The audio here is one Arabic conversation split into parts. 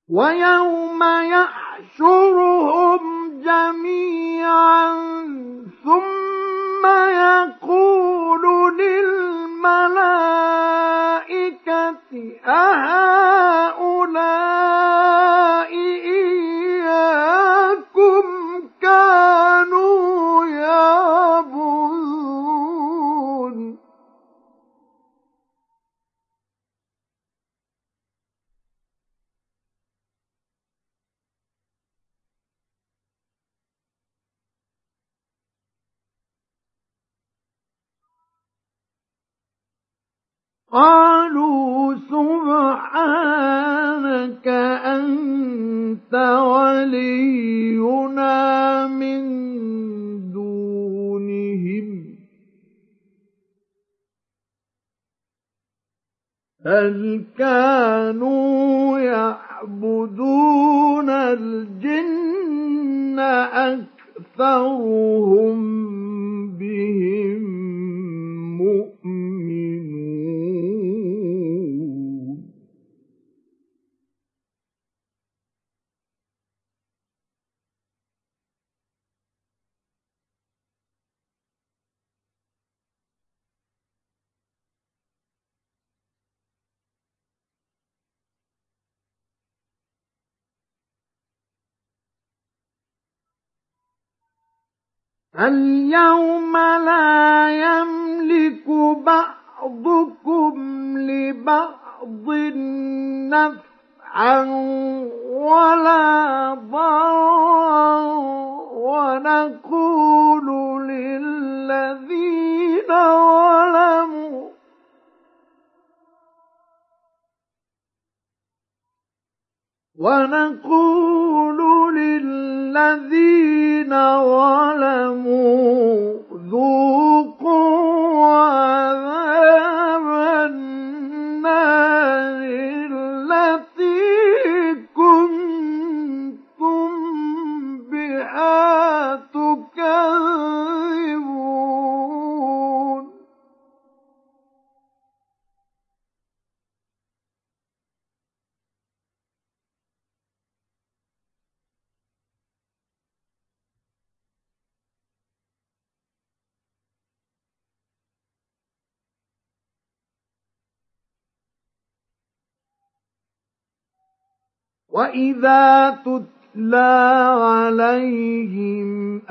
ويوم يحشرهم جميعا ثم يقول للملائكة أهؤلاء إياكم كانوا يعبدون قالوا سبحانك أنت ولينا من دونهم بل كانوا يعبدون الجن أكثرهم بهم مؤمنون اليوم لا يملك بعضكم لبعض نفعا ولا ضرا ونقول للذين ظلموا ذوقوا عذاب النار التي كنتم بها تكذبون وَإِذَا تُتْلَى عَلَيْهِمْ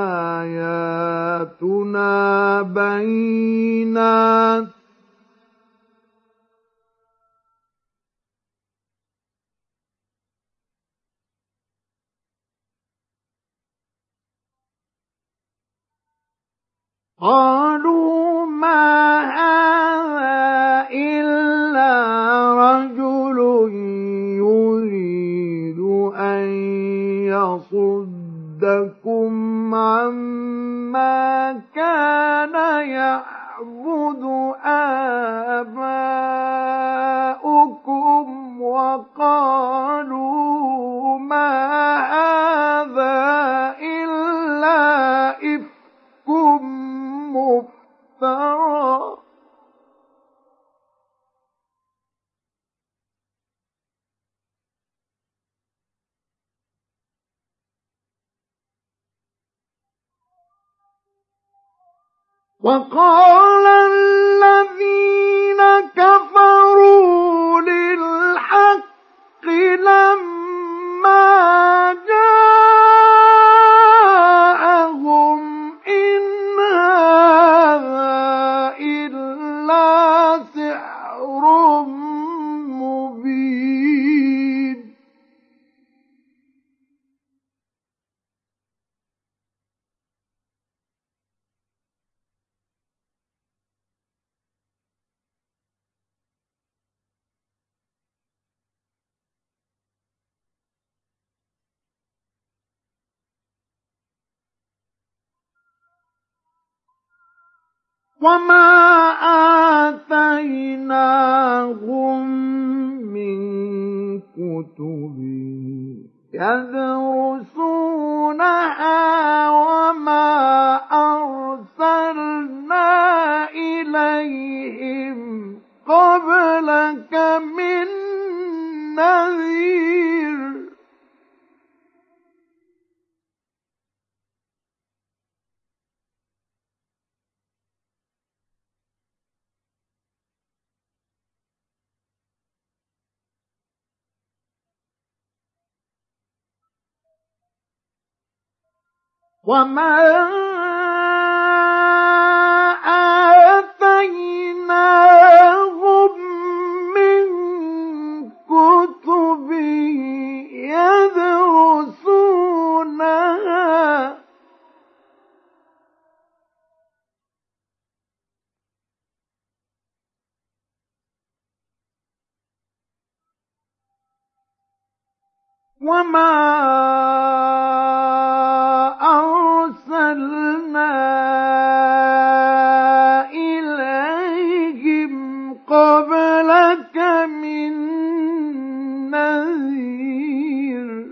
آيَاتُنَا بَيِّنَاتٍ قالوا ما هذا إلا رجل يريد أن يصدكم عما كان يعبد آباؤكم وقالوا ما هذا إلا إفك مفترى وقال الذين كفروا للحق لما جاءهم إن هذا إلا سحر مبين وما آتيناهم من كتب يدرسونها وما أرسلنا إليهم قبلك من نذير وما آتيناهم من كتب يدرسونها وما أرسلنا إليهم قبلك من نذير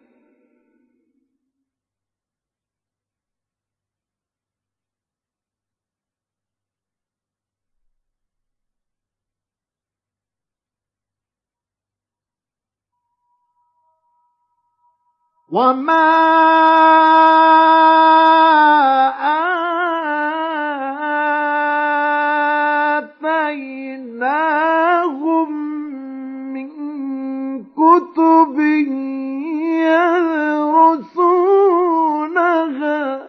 وما آتيناهم من كتب يدرسونها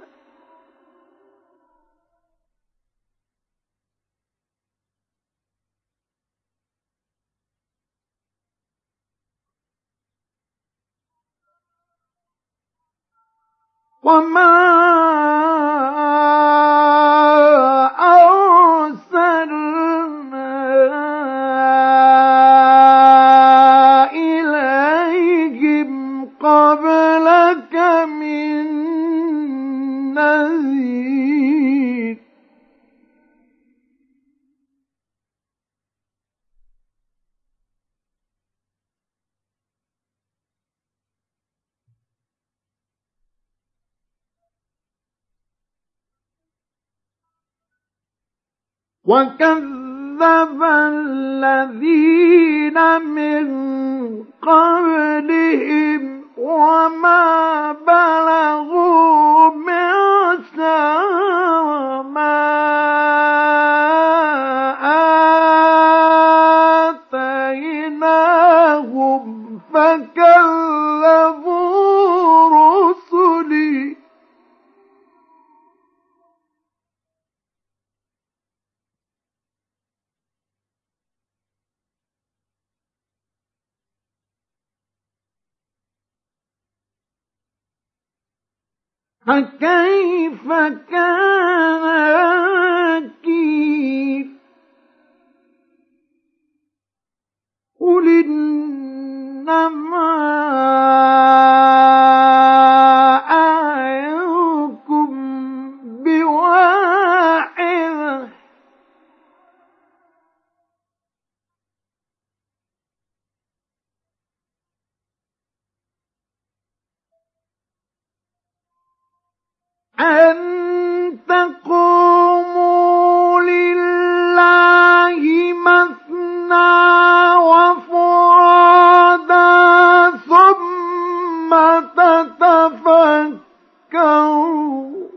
وما أرسلنا إليهم قبلك من نذير وكذب الذين من قبلهم وما بلغوا معشار ما آتيناهم فكذبوا رسلي فكيف كان نكير قل إنما أعظكم بواحدة أن تقوموا لله مثنى وفرادا ثم تتفكروا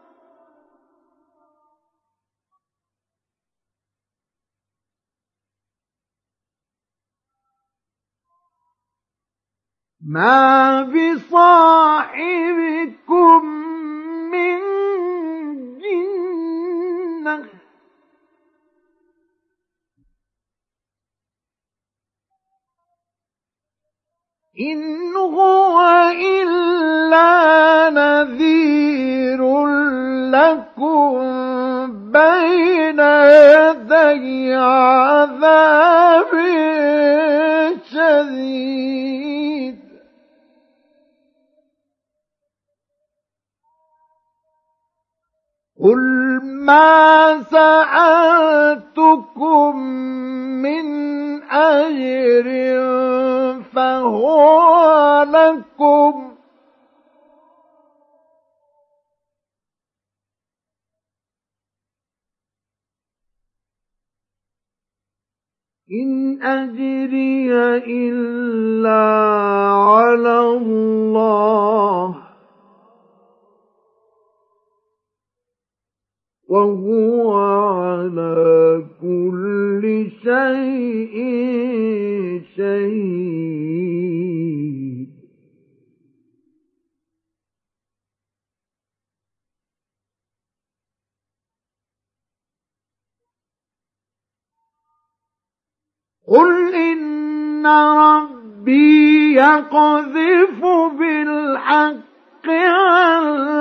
ما بصاحبكم من جنة إن هو إلا نذير لكم بين يدي عذاب شديد قل ما سألتكم من أجر فهو لكم إن أجري إلا على الله وهو على كل شيء شهيد. قل إن ربي يقذف بالحق على